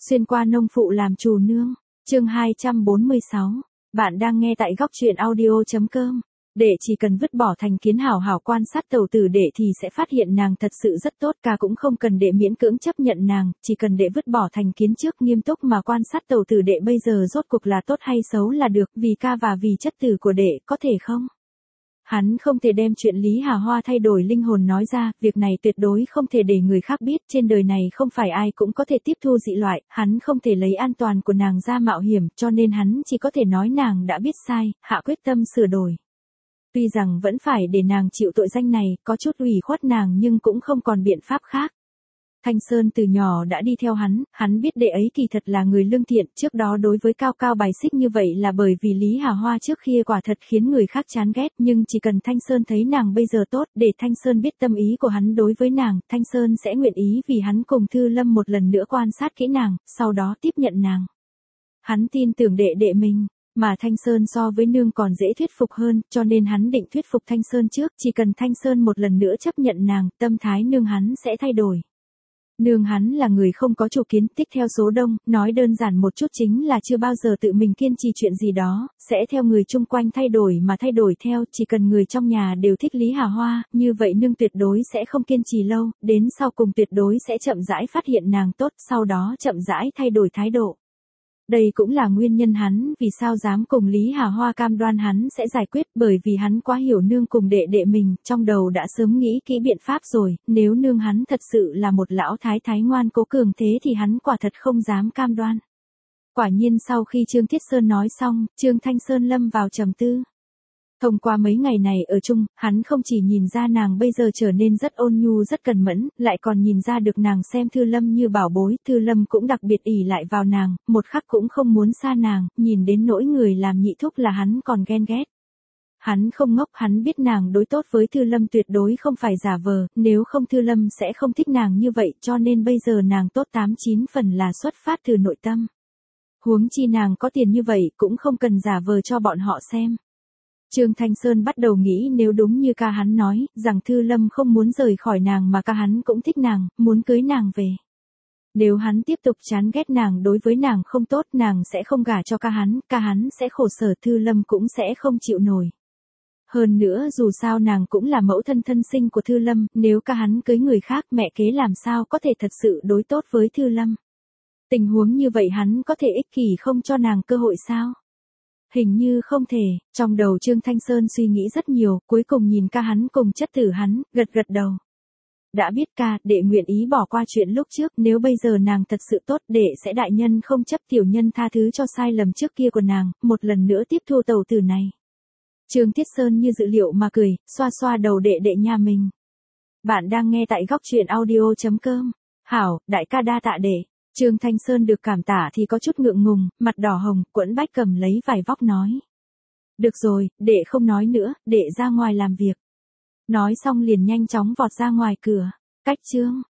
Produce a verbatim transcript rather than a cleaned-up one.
Xuyên qua nông phụ làm chủ nương. Chương hai trăm bốn mươi sáu. Bạn đang nghe tại góc truyện audio chấm com. Đệ chỉ cần vứt bỏ thành kiến hảo hảo quan sát tẩu tử đệ thì sẽ phát hiện nàng thật sự rất tốt, ca cũng không cần đệ miễn cưỡng chấp nhận nàng, chỉ cần đệ vứt bỏ thành kiến trước nghiêm túc mà quan sát tẩu tử đệ bây giờ rốt cuộc là tốt hay xấu là được, vì ca và vì chất tử của đệ, có thể không? Hắn không thể đem chuyện Lý Hà Hoa thay đổi linh hồn nói ra, việc này tuyệt đối không thể để người khác biết, trên đời này không phải ai cũng có thể tiếp thu dị loại, hắn không thể lấy an toàn của nàng ra mạo hiểm, cho nên hắn chỉ có thể nói nàng đã biết sai, hạ quyết tâm sửa đổi. Tuy rằng vẫn phải để nàng chịu tội danh này, có chút ủy khuất nàng nhưng cũng không còn biện pháp khác. Thanh Sơn từ nhỏ đã đi theo hắn, hắn biết đệ ấy kỳ thật là người lương thiện, trước đó đối với Cao Cao bài xích như vậy là bởi vì Lý Hà Hoa trước kia quả thật khiến người khác chán ghét, nhưng chỉ cần Thanh Sơn thấy nàng bây giờ tốt, để Thanh Sơn biết tâm ý của hắn đối với nàng, Thanh Sơn sẽ nguyện ý vì hắn cùng Thư Lâm một lần nữa quan sát kỹ nàng, sau đó tiếp nhận nàng. Hắn tin tưởng đệ đệ mình. Mà Thanh Sơn so với nương còn dễ thuyết phục hơn, cho nên hắn định thuyết phục Thanh Sơn trước, chỉ cần Thanh Sơn một lần nữa chấp nhận nàng, tâm thái nương hắn sẽ thay đổi. Nương hắn là người không có chủ kiến, thích theo số đông, nói đơn giản một chút chính là chưa bao giờ tự mình kiên trì chuyện gì đó, sẽ theo người chung quanh thay đổi mà thay đổi theo, chỉ cần người trong nhà đều thích Lý Hà Hoa, như vậy nương tuyệt đối sẽ không kiên trì lâu, đến sau cùng tuyệt đối sẽ chậm rãi phát hiện nàng tốt, sau đó chậm rãi thay đổi thái độ. Đây cũng là nguyên nhân hắn vì sao dám cùng Lý Hà Hoa cam đoan hắn sẽ giải quyết, bởi vì hắn quá hiểu nương cùng đệ đệ mình, trong đầu đã sớm nghĩ kỹ biện pháp rồi, nếu nương hắn thật sự là một lão thái thái ngoan cố cường thế thì hắn quả thật không dám cam đoan. Quả nhiên sau khi Trương Thiết Sơn nói xong, Trương Thanh Sơn lâm vào trầm tư. Thông qua mấy ngày này ở chung, hắn không chỉ nhìn ra nàng bây giờ trở nên rất ôn nhu rất cần mẫn, lại còn nhìn ra được nàng xem Thư Lâm như bảo bối, Thư Lâm cũng đặc biệt ỷ lại vào nàng, một khắc cũng không muốn xa nàng, nhìn đến nỗi người làm nhị thúc là hắn còn ghen ghét. Hắn không ngốc, hắn biết nàng đối tốt với Thư Lâm tuyệt đối không phải giả vờ, nếu không Thư Lâm sẽ không thích nàng như vậy, cho nên bây giờ nàng tốt tám chín phần là xuất phát từ nội tâm. Huống chi nàng có tiền như vậy cũng không cần giả vờ cho bọn họ xem. Trương Thanh Sơn bắt đầu nghĩ nếu đúng như ca hắn nói, rằng Thư Lâm không muốn rời khỏi nàng mà ca hắn cũng thích nàng, muốn cưới nàng về. Nếu hắn tiếp tục chán ghét nàng đối với nàng không tốt, nàng sẽ không gả cho ca hắn, ca hắn sẽ khổ sở, Thư Lâm cũng sẽ không chịu nổi. Hơn nữa dù sao nàng cũng là mẫu thân thân sinh của Thư Lâm, nếu ca hắn cưới người khác mẹ kế làm sao có thể thật sự đối tốt với Thư Lâm. Tình huống như vậy hắn có thể ích kỷ không cho nàng cơ hội sao? Hình như không thể, trong đầu Trương Thanh Sơn suy nghĩ rất nhiều, cuối cùng nhìn ca hắn cùng chất tử hắn, gật gật đầu. Đã biết ca, đệ nguyện ý bỏ qua chuyện lúc trước, nếu bây giờ nàng thật sự tốt, đệ sẽ đại nhân không chấp tiểu nhân tha thứ cho sai lầm trước kia của nàng, một lần nữa tiếp thu tẩu tử này. Trương Thiết Sơn như dự liệu mà cười, xoa xoa đầu đệ đệ nhà mình. Bạn đang nghe tại góc truyện audio chấm com. Hảo, đại ca đa tạ đệ. Trương Thanh Sơn được cảm tả thì có chút ngượng ngùng, mặt đỏ hồng, Quẫn Bách cầm lấy vải vóc nói. Được rồi, đệ không nói nữa, đệ ra ngoài làm việc. Nói xong liền nhanh chóng vọt ra ngoài cửa. Cách chương.